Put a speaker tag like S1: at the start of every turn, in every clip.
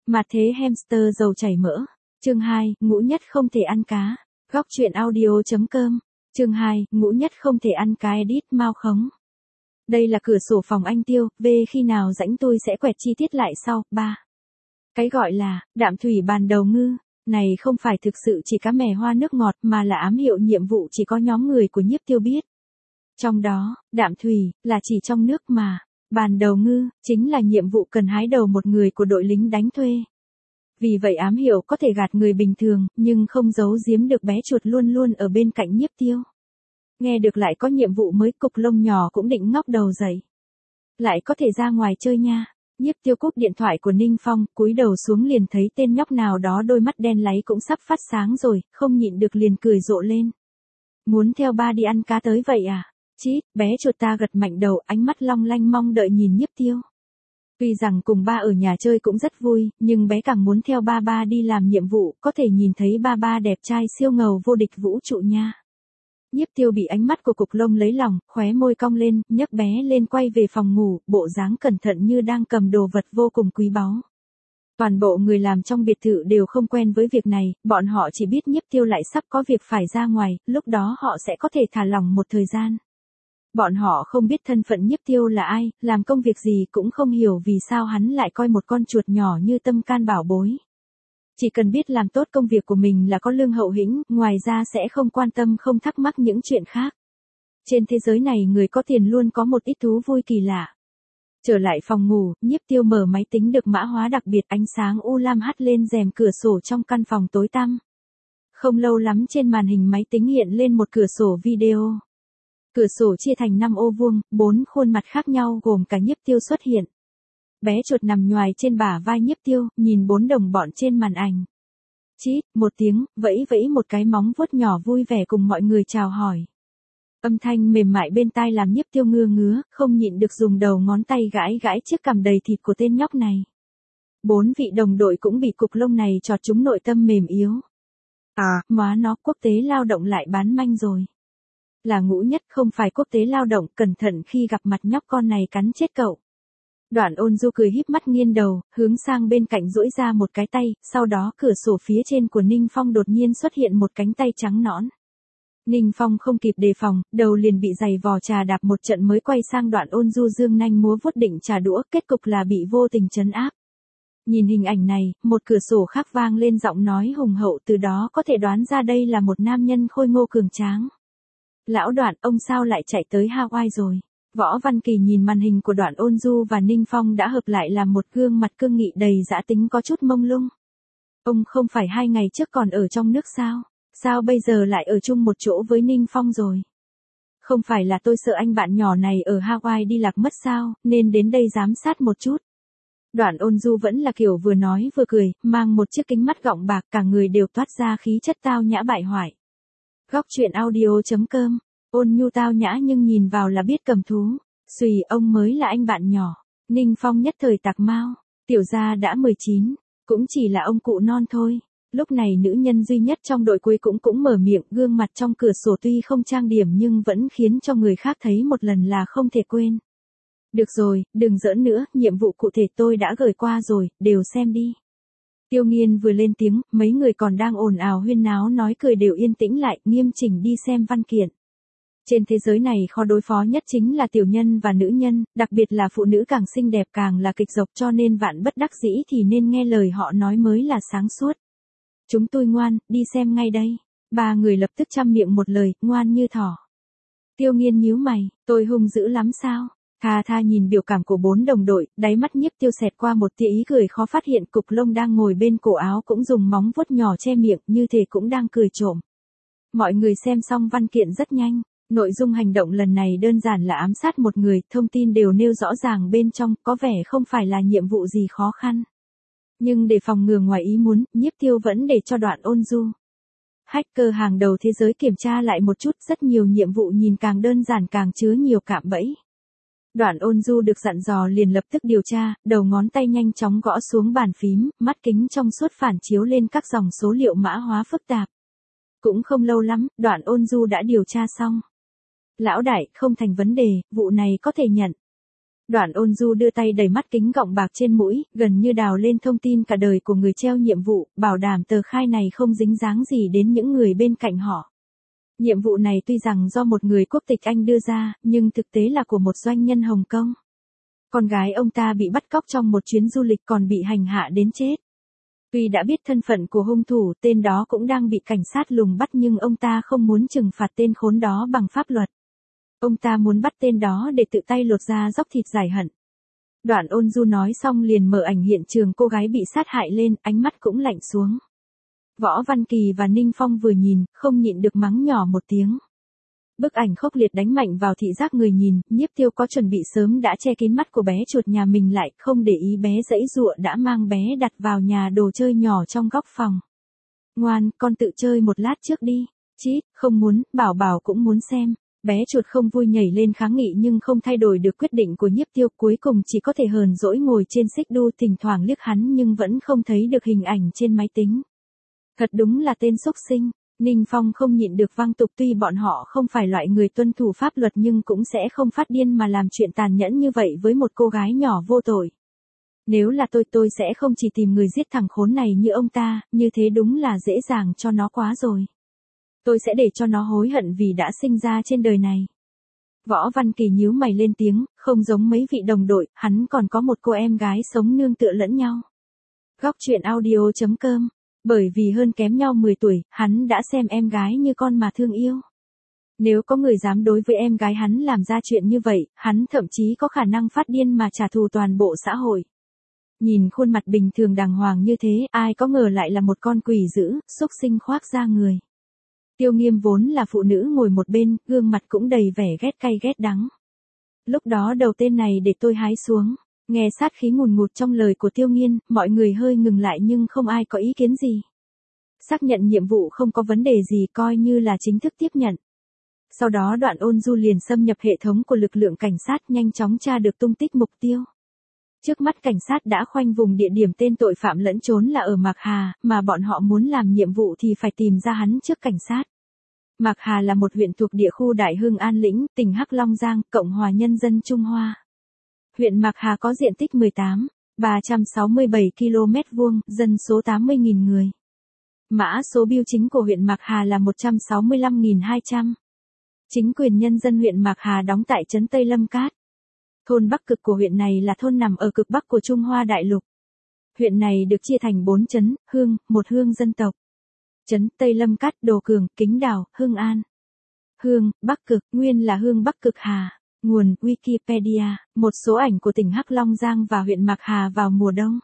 S1: Mà thế hamster dầu chảy mỡ. Chương 2, ngũ nhất không thể ăn cá. Góc truyện audio.com. Chương 2, ngũ nhất không thể ăn cá edit Mao Khống. Đây là cửa sổ phòng anh Tiêu, về khi nào rảnh tôi sẽ quẹt chi tiết lại sau. 3. Cái gọi là đạm thủy bàn đầu ngư, này không phải thực sự chỉ cá mè hoa nước ngọt mà là ám hiệu nhiệm vụ chỉ có nhóm người của Nhiếp Tiêu biết. Trong đó, đạm thủy là chỉ trong nước mà bàn đầu ngư chính là nhiệm vụ cần hái đầu một người của đội lính đánh thuê. Vì vậy ám hiệu có thể gạt người bình thường, nhưng không giấu giếm được bé chuột luôn luôn ở bên cạnh Nhiếp Tiêu. Nghe được lại có nhiệm vụ mới, cục lông nhỏ cũng định ngóc đầu dậy. Lại có thể ra ngoài chơi nha. Nhiếp Tiêu cúp điện thoại của Ninh Phong, cúi đầu xuống liền thấy tên nhóc nào đó đôi mắt đen láy cũng sắp phát sáng rồi, không nhịn được liền cười rộ lên. Muốn theo ba đi ăn cá tới vậy à? Chít, bé chuột ta gật mạnh đầu, ánh mắt long lanh mong đợi nhìn Nhiếp Tiêu. Tuy rằng cùng ba ở nhà chơi cũng rất vui, nhưng bé càng muốn theo ba đi làm nhiệm vụ, có thể nhìn thấy ba đẹp trai siêu ngầu vô địch vũ trụ nha. Nhiếp Tiêu bị ánh mắt của cục lông lấy lòng, khóe môi cong lên, nhấc bé lên quay về phòng ngủ, bộ dáng cẩn thận như đang cầm đồ vật vô cùng quý báu. Toàn bộ người làm trong biệt thự đều không quen với việc này, bọn họ chỉ biết Nhiếp Tiêu lại sắp có việc phải ra ngoài, lúc đó họ sẽ có thể thả lỏng một thời gian. Bọn họ không biết thân phận Nhiếp Tiêu là ai, làm công việc gì, cũng không hiểu vì sao hắn lại coi một con chuột nhỏ như tâm can bảo bối. Chỉ cần biết làm tốt công việc của mình là có lương hậu hĩnh, ngoài ra sẽ không quan tâm không thắc mắc những chuyện khác. Trên thế giới này người có tiền luôn có một ít thú vui kỳ lạ. Trở lại phòng ngủ, Nhiếp Tiêu mở máy tính được mã hóa đặc biệt, ánh sáng u lam hắt lên rèm cửa sổ trong căn phòng tối tăm. Không lâu lắm trên màn hình máy tính hiện lên một cửa sổ video. Cửa sổ chia thành 5 ô vuông, 4 khuôn mặt khác nhau gồm cả Nhiếp Tiêu xuất hiện. Bé chuột nằm nhoài trên bả vai Nhiếp Tiêu, nhìn 4 đồng bọn trên màn ảnh. Chít, một tiếng, vẫy vẫy một cái móng vuốt nhỏ vui vẻ cùng mọi người chào hỏi. Âm thanh mềm mại bên tai làm Nhiếp Tiêu ngứa, không nhịn được dùng đầu ngón tay gãi chiếc cằm đầy thịt của tên nhóc này. 4 vị đồng đội cũng bị cục lông này chọt trúng nội tâm mềm yếu. À, móa nó, quốc tế lao động lại bán manh rồi. Là ngũ nhất không phải quốc tế lao động, cẩn thận khi gặp mặt nhóc con này cắn chết cậu. Đoạn Ôn Du cười híp mắt nghiêng đầu, hướng sang bên cạnh duỗi ra một cái tay, sau đó cửa sổ phía trên của Ninh Phong đột nhiên xuất hiện một cánh tay trắng nõn. Ninh Phong không kịp đề phòng, đầu liền bị giày vò trà đạp một trận mới quay sang Đoạn Ôn Du dương nanh múa vuốt định trả đũa, kết cục là bị vô tình trấn áp. Nhìn hình ảnh này, một cửa sổ khác vang lên giọng nói hùng hậu, từ đó có thể đoán ra đây là một nam nhân khôi ngô cường tráng. Lão Đoạn, ông sao lại chạy tới Hawaii rồi? Võ Văn Kỳ nhìn màn hình của Đoạn Ôn Du và Ninh Phong đã hợp lại làm một gương mặt cương nghị đầy dã tính có chút mông lung. Ông không phải 2 ngày trước còn ở trong nước sao? Sao bây giờ lại ở chung một chỗ với Ninh Phong rồi? Không phải là tôi sợ anh bạn nhỏ này ở Hawaii đi lạc mất sao, nên đến đây giám sát một chút. Đoạn Ôn Du vẫn là kiểu vừa nói vừa cười, mang một chiếc kính mắt gọng bạc, cả người đều toát ra khí chất tao nhã bại hoại. Góc truyện audio.com. Ôn nhu tao nhã nhưng nhìn vào là biết cầm thú. Xùy, ông mới là anh bạn nhỏ. Ninh Phong nhất thời tạc mau. Tiểu gia đã 19, cũng chỉ là ông cụ non thôi. Lúc này nữ nhân duy nhất trong đội cuối cũng mở miệng, gương mặt trong cửa sổ tuy không trang điểm nhưng vẫn khiến cho người khác thấy một lần là không thể quên. Được rồi, đừng giỡn nữa, nhiệm vụ cụ thể tôi đã gửi qua rồi, đều xem đi. Tiêu Nghiên vừa lên tiếng, mấy người còn đang ồn ào huyên náo nói cười đều yên tĩnh lại, nghiêm chỉnh đi xem văn kiện. Trên thế giới này khó đối phó nhất chính là tiểu nhân và nữ nhân, đặc biệt là phụ nữ càng xinh đẹp càng là kịch độc, cho nên vạn bất đắc dĩ thì nên nghe lời họ nói mới là sáng suốt. Chúng tôi ngoan, đi xem ngay đây. 3 người lập tức chăm miệng một lời, ngoan như thỏ. Tiêu Nghiên nhíu mày, tôi hung dữ lắm sao? Tha nhìn biểu cảm của 4 đồng đội, đáy mắt Nhiếp Tiêu xẹt qua một tia ý cười khó phát hiện, cục lông đang ngồi bên cổ áo cũng dùng móng vuốt nhỏ che miệng, như thể cũng đang cười trộm. Mọi người xem xong văn kiện rất nhanh. Nội dung hành động lần này đơn giản là ám sát một người, thông tin đều nêu rõ ràng bên trong, có vẻ không phải là nhiệm vụ gì khó khăn. Nhưng để phòng ngừa ngoài ý muốn, Nhiếp Tiêu vẫn để cho Đoạn Ôn Du, hacker hàng đầu thế giới, kiểm tra lại một chút, rất nhiều nhiệm vụ nhìn càng đơn giản càng chứa nhiều cạm bẫy. Đoạn Ôn Du được dặn dò liền lập tức điều tra, đầu ngón tay nhanh chóng gõ xuống bàn phím, mắt kính trong suốt phản chiếu lên các dòng số liệu mã hóa phức tạp. Cũng không lâu lắm, Đoạn Ôn Du đã điều tra xong. Lão đại, không thành vấn đề, vụ này có thể nhận. Đoạn Ôn Du đưa tay đẩy mắt kính gọng bạc trên mũi, gần như đào lên thông tin cả đời của người treo nhiệm vụ, bảo đảm tờ khai này không dính dáng gì đến những người bên cạnh họ. Nhiệm vụ này tuy rằng do một người quốc tịch Anh đưa ra, nhưng thực tế là của một doanh nhân Hồng Kông. Con gái ông ta bị bắt cóc trong một chuyến du lịch còn bị hành hạ đến chết. Tuy đã biết thân phận của hung thủ, tên đó cũng đang bị cảnh sát lùng bắt nhưng ông ta không muốn trừng phạt tên khốn đó bằng pháp luật. Ông ta muốn bắt tên đó để tự tay lột ra dóc thịt giải hận. Đoạn Ôn Du nói xong liền mở ảnh hiện trường cô gái bị sát hại lên, ánh mắt cũng lạnh xuống. Võ Văn Kỳ và Ninh Phong vừa nhìn, không nhịn được mắng nhỏ một tiếng. Bức ảnh khốc liệt đánh mạnh vào thị giác người nhìn, Nhiếp Tiêu có chuẩn bị sớm đã che kín mắt của bé chuột nhà mình lại, không để ý bé giãy giụa đã mang bé đặt vào nhà đồ chơi nhỏ trong góc phòng. Ngoan, con tự chơi một lát trước đi. Chít, không muốn, Bảo Bảo cũng muốn xem. Bé chuột không vui nhảy lên kháng nghị nhưng không thay đổi được quyết định của Nhiếp Tiêu, cuối cùng chỉ có thể hờn dỗi ngồi trên xích đu, thỉnh thoảng liếc hắn nhưng vẫn không thấy được hình ảnh trên máy tính. Thật đúng là tên xúc sinh. Ninh Phong không nhịn được văng tục, tuy bọn họ không phải loại người tuân thủ pháp luật nhưng cũng sẽ không phát điên mà làm chuyện tàn nhẫn như vậy với một cô gái nhỏ vô tội. Nếu là tôi sẽ không chỉ tìm người giết thằng khốn này như ông ta, như thế đúng là dễ dàng cho nó quá rồi. Tôi sẽ để cho nó hối hận vì đã sinh ra trên đời này. Võ Văn Kỳ nhíu mày lên tiếng, không giống mấy vị đồng đội, hắn còn có một cô em gái sống nương tựa lẫn nhau. Góc truyện audio.com. Bởi vì hơn kém nhau 10 tuổi, hắn đã xem em gái như con mà thương yêu. Nếu có người dám đối với em gái hắn làm ra chuyện như vậy, hắn thậm chí có khả năng phát điên mà trả thù toàn bộ xã hội. Nhìn khuôn mặt bình thường đàng hoàng như thế, ai có ngờ lại là một con quỷ dữ, xúc sinh khoác da người. Tiêu Nghiêm vốn là phụ nữ ngồi một bên, gương mặt cũng đầy vẻ ghét cay ghét đắng. Lúc đó đầu tên này để tôi hái xuống. Nghe sát khí ngùn ngụt trong lời của Tiêu Nghiên, mọi người hơi ngừng lại nhưng không ai có ý kiến gì. Xác nhận nhiệm vụ không có vấn đề gì, coi như là chính thức tiếp nhận. Sau đó Đoạn Ôn Du liền xâm nhập hệ thống của lực lượng cảnh sát, nhanh chóng tra được tung tích mục tiêu. Trước mắt cảnh sát đã khoanh vùng địa điểm tên tội phạm lẫn trốn là ở Mạc Hà, mà bọn họ muốn làm nhiệm vụ thì phải tìm ra hắn trước cảnh sát. Mạc Hà là một huyện thuộc địa khu Đại Hưng An Lĩnh, tỉnh Hắc Long Giang, Cộng hòa Nhân dân Trung Hoa. Huyện Mạc Hà có diện tích 18,367 km², dân số 80.000 người. Mã số bưu chính của huyện Mạc Hà là 165.200. Chính quyền nhân dân huyện Mạc Hà đóng tại trấn Tây Lâm Cát. Thôn Bắc Cực của huyện này là thôn nằm ở cực bắc của Trung Hoa Đại Lục. Huyện này được chia thành 4 trấn, Hương, một Hương dân tộc. Trấn Tây Lâm Cát, Đồ Cường, Kính Đào, Hương An. Hương, Bắc Cực, nguyên là Hương Bắc Cực Hà. Nguồn Wikipedia, một số ảnh của tỉnh Hắc Long Giang và huyện Mạc Hà vào mùa đông.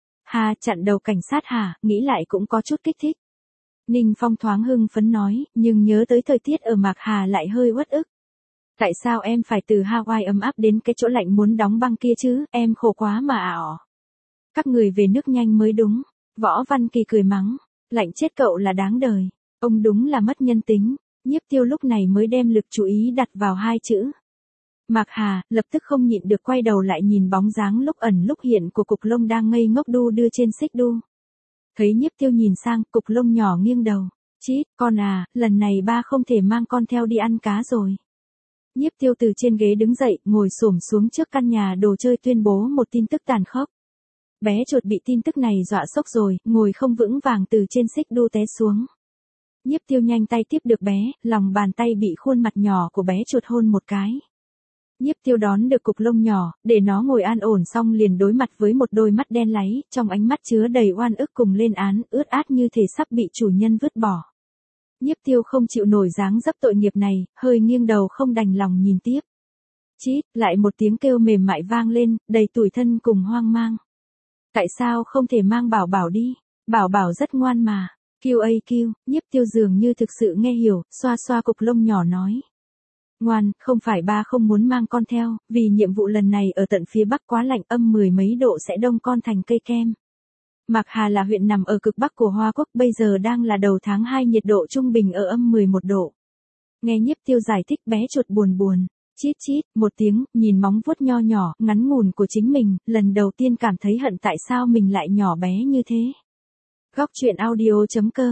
S1: Hà chặn đầu cảnh sát hả, nghĩ lại cũng có chút kích thích. Ninh Phong thoáng hưng phấn nói, nhưng nhớ tới thời tiết ở Mạc Hà lại hơi uất ức. Tại sao em phải từ Hawaii ấm áp đến cái chỗ lạnh muốn đóng băng kia chứ, em khổ quá mà ảo. Các người về nước nhanh mới đúng. Võ Văn Kỳ cười mắng, lạnh chết cậu là đáng đời. Ông đúng là mất nhân tính. Nhiếp Tiêu lúc này mới đem lực chú ý đặt vào hai chữ Mạc Hà, lập tức không nhịn được quay đầu lại nhìn bóng dáng lúc ẩn lúc hiện của Cục Lông đang ngây ngốc đu đưa trên xích đu. Thấy Nhiếp Tiêu nhìn sang, Cục Lông nhỏ nghiêng đầu. Chít, con à, lần này ba không thể mang con theo đi ăn cá rồi. Nhiếp Tiêu từ trên ghế đứng dậy, ngồi xổm xuống trước căn nhà đồ chơi tuyên bố một tin tức tàn khốc. Bé chuột bị tin tức này dọa sốc rồi, ngồi không vững vàng từ trên xích đu té xuống. Nhiếp Tiêu nhanh tay tiếp được bé, lòng bàn tay bị khuôn mặt nhỏ của bé chuột hôn một cái. Nhiếp Tiêu đón được Cục Lông nhỏ, để nó ngồi an ổn xong liền đối mặt với một đôi mắt đen láy, trong ánh mắt chứa đầy oan ức cùng lên án, ướt át như thể sắp bị chủ nhân vứt bỏ. Nhiếp Tiêu không chịu nổi dáng dấp tội nghiệp này, hơi nghiêng đầu không đành lòng nhìn tiếp. Chít, lại một tiếng kêu mềm mại vang lên, đầy tủi thân cùng hoang mang. Tại sao không thể mang Bảo Bảo đi? Bảo Bảo rất ngoan mà. QAQ, Nhiếp Tiêu dường như thực sự nghe hiểu, xoa xoa Cục Lông nhỏ nói. Ngoan, không phải ba không muốn mang con theo, vì nhiệm vụ lần này ở tận phía bắc quá lạnh, âm 10 mấy độ sẽ đông con thành cây kem. Mạc Hà là huyện nằm ở cực bắc của Hoa Quốc, bây giờ đang là đầu tháng 2, nhiệt độ trung bình ở âm 11 độ. Nghe Nhiếp Tiêu giải thích, bé chuột buồn buồn. Chít chít, một tiếng, nhìn móng vuốt nho nhỏ, ngắn ngủn của chính mình, lần đầu tiên cảm thấy hận tại sao mình lại nhỏ bé như thế. Góc truyện audio.com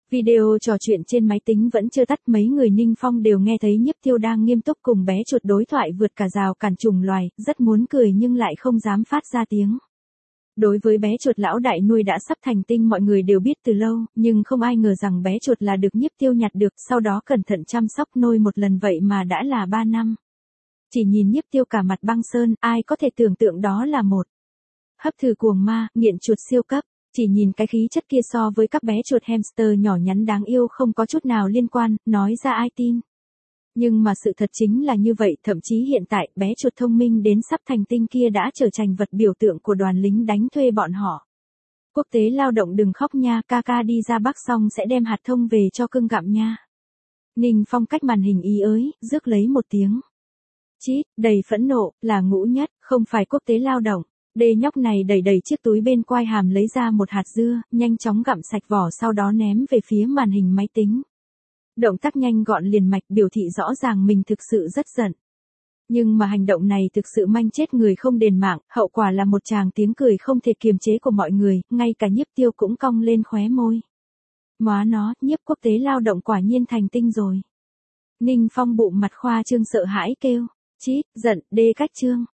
S1: Video trò chuyện trên máy tính vẫn chưa tắt, mấy người Ninh Phong đều nghe thấy Nhiếp Tiêu đang nghiêm túc cùng bé chuột đối thoại vượt cả rào cản chủng loài, rất muốn cười nhưng lại không dám phát ra tiếng. Đối với bé chuột lão đại nuôi đã sắp thành tinh mọi người đều biết từ lâu, nhưng không ai ngờ rằng bé chuột là được Nhiếp Tiêu nhặt được, sau đó cẩn thận chăm sóc nuôi một lần vậy mà đã là 3 năm. Chỉ nhìn Nhiếp Tiêu cả mặt băng sơn, ai có thể tưởng tượng đó là một hấp thử cuồng ma, nghiện chuột siêu cấp. Chỉ nhìn cái khí chất kia so với các bé chuột hamster nhỏ nhắn đáng yêu không có chút nào liên quan, nói ra ai tin. Nhưng mà sự thật chính là như vậy, thậm chí hiện tại, bé chuột thông minh đến sắp thành tinh kia đã trở thành vật biểu tượng của đoàn lính đánh thuê bọn họ. Quốc tế lao động đừng khóc nha, ca ca đi ra Bắc xong sẽ đem hạt thông về cho cưng gặm nha. Ninh Phong cách màn hình ý ới, rước lấy một tiếng. Chít, đầy phẫn nộ, là Ngũ Nhất, không phải quốc tế lao động. Đê nhóc này đẩy đẩy chiếc túi bên quai hàm lấy ra một hạt dưa, nhanh chóng gặm sạch vỏ sau đó ném về phía màn hình máy tính. Động tác nhanh gọn liền mạch biểu thị rõ ràng mình thực sự rất giận. Nhưng mà hành động này thực sự manh chết người không đền mạng, hậu quả là một tràng tiếng cười không thể kiềm chế của mọi người, ngay cả Nhiếp Tiêu cũng cong lên khóe môi. Móa nó, Nhiếp quốc tế lao động quả nhiên thành tinh rồi. Ninh Phong bụng mặt khoa trương sợ hãi kêu, chít, giận, đê cách trương.